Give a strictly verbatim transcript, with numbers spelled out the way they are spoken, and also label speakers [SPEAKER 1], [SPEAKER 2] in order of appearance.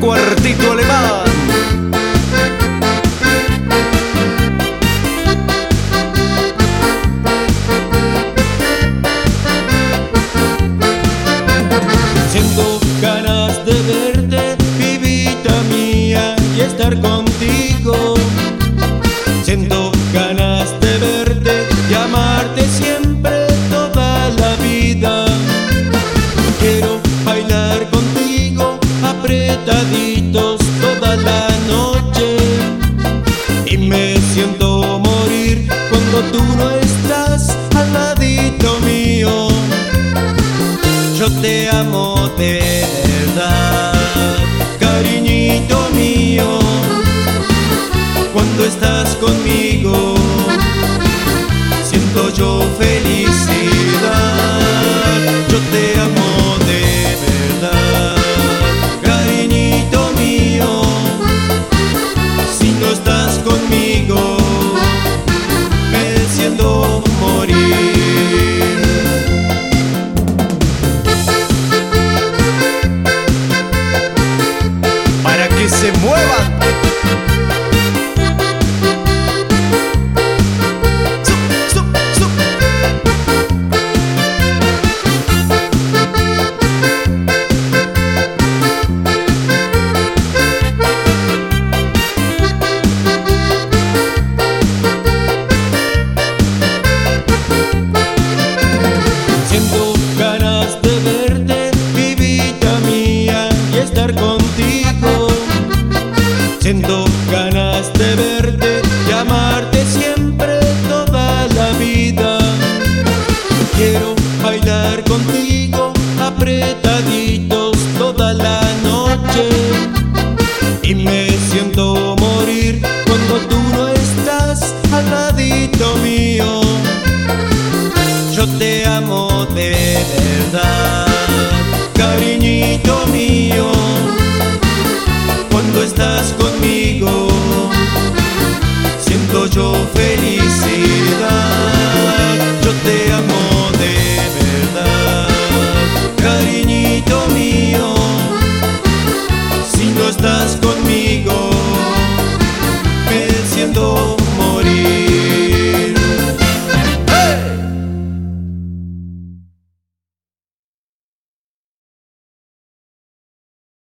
[SPEAKER 1] Cuartito Alemán.
[SPEAKER 2] Siento ganas de verte, vivita mía, y estar contigo. Siento ganas de verte y amarte siempre toda la vida. Quiero bailar contigo apretaditos toda la noche, y me siento morir cuando tú no estás al ladito mío. Yo te amo de verdad, cariñito mío. Cuando estás conmigo, siento yo felicidad. Yo te amo de verdad, cariñito mío. Si no estás conmigo, me siento morir.
[SPEAKER 1] Para que se muevan.
[SPEAKER 2] Siento ganas de verte, vivita mía, y estar contigo. Siento ganas de verte y amarte siempre toda la vida. Quiero bailar contigo apretaditos toda la noche, y me siento morir cuando tú no estás al ladito mío. Yo te amo de verdad.